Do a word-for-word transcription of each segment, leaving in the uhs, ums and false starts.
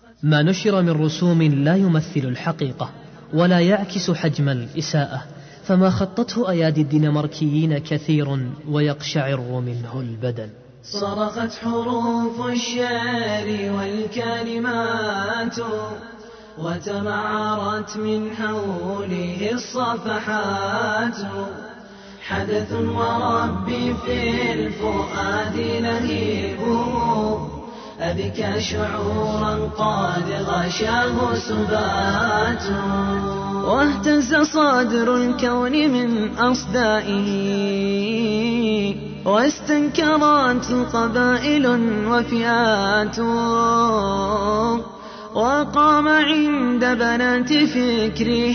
ما نشر من رسوم لا يمثل الحقيقة ولا يعكس حجم الإساءة، فما خطته أيادي الدنماركيين كثير ويقشعر منه البدن. صرخت حروف الشعر والكلمات وتمعرت من حوله الصفحات، حدث وربي في الفؤاد لهيبه، أبكى شعورا قد غشاه سبات، واهتز صدر الكون من أصدائه، واستنكرت قبائل وفئات، وقام عند بنات فكري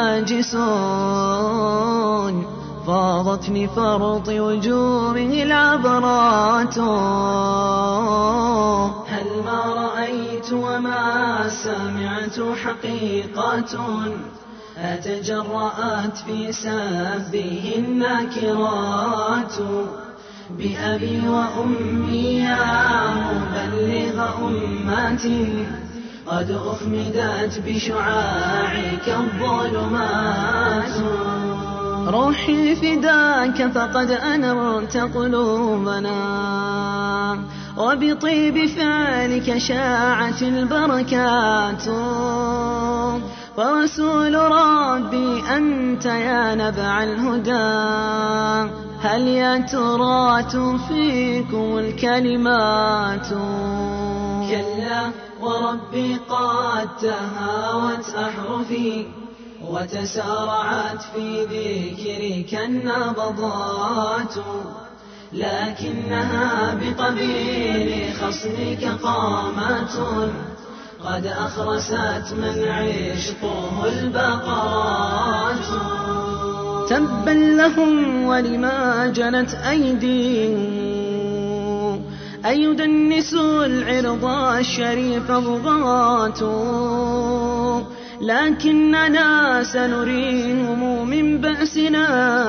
هاجسون، فاضت لفرط وجوره العبرات. هل ما رأيت وما سمعت حقيقة أتجرأت في سبه الناكرات، بأبي وأمي يا مبلغ أمات قد أخمدت بشعاعك الظلمات، روحي فداك فقد أنرت قلوبنا، وبطيب فعلك شاعت البركات، ورسول ربي أنت يا نبع الهدى، هل يا ترى فيكم الكلمات؟ كلا وربي قد تهاوت أحرفي وتسارعت في ذكرك النبضات، لكنها بقبيل خصمك قامات قد أخرست من عشقه البقرات. تبا لهم ولما جنت أيديهم أن يدنسوا العرض الشريف ضغات، لكننا سنريهم من بأسنا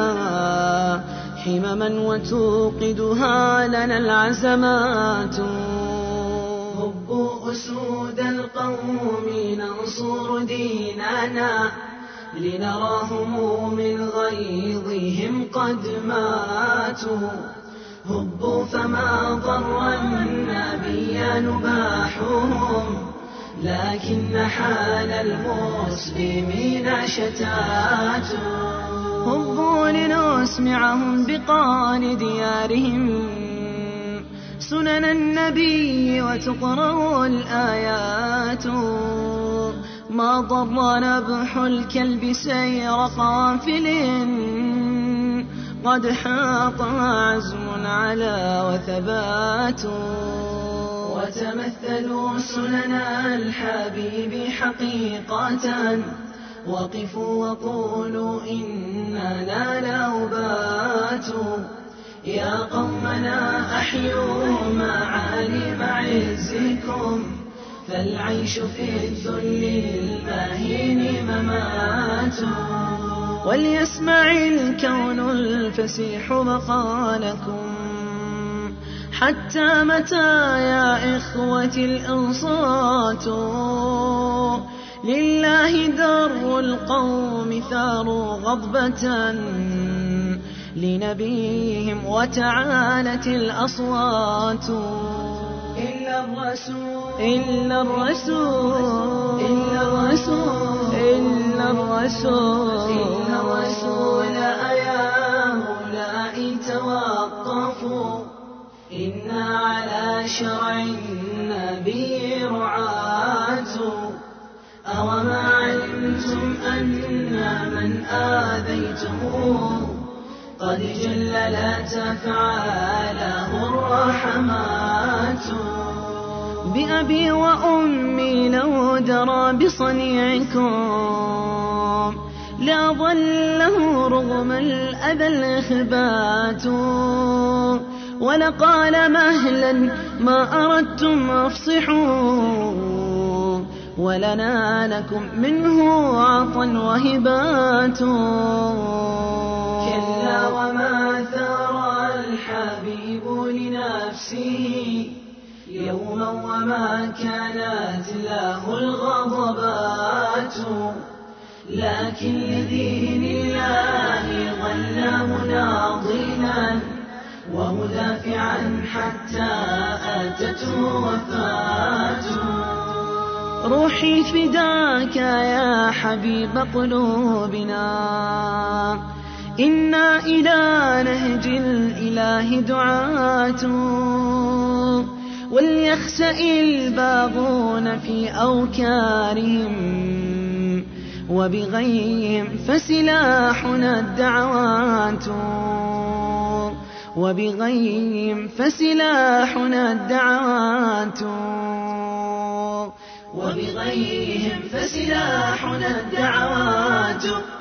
حمما وتوقدها لنا العزمات. هبوا أسود القوم ننصر ديننا، لنراهم من غيظهم قد ماتوا، هبوا فما ضر النبي نباحهم، لكن حال المسلمين شتات. هبوا لنسمعهم بقان ديارهم سنن النبي وتقرأ الآيات، ما ضر نبح الكلب سير قافل قد حاط عزم على وثبات. وتمثلوا سنن الحبيب حقيقة، وقفوا وقولوا إننا لأوبات، يا قومنا أحيوا معالم عزكم، فالعيش في الذل المهين ممات. وليسمع الكون الفسيح مقالكم، حتى متى يا إخوتي الأنصات؟ لله در القوم ثاروا غضبة لنبيهم وتعالت الأصوات. إلا الرسول إلا الرسول إلا الرسول إلا الرسول إلا الرسول أيا مولاي توقفوا، إنا على شرع النبي رعاة، أوما علمتم أن من آذيته قد جل لا تفعله الرحمات. بأبي وأمي لو درى بصنيعكم لا ظله رغم الأذى الإخبات، ولقال مهلا ما أردتم أفصحوا، ولنا لكم منه عطا وهبات. كلا وما ثار الحبيب لنفسه يوما وما كانت له الغضبات، لكن لدين الله ظل مناضلا ومدافعا حتى أتته وفاته. روحي فداك يا حبيب قلوبنا، إنا إلى نهج الإله دعاة، وليخسأ الباغون في أوكارهم، وبغيهم فسلاحنا الدعوات، وبغيهم فسلاحنا الدعوات، وبغيهم فسلاحنا الدعوات.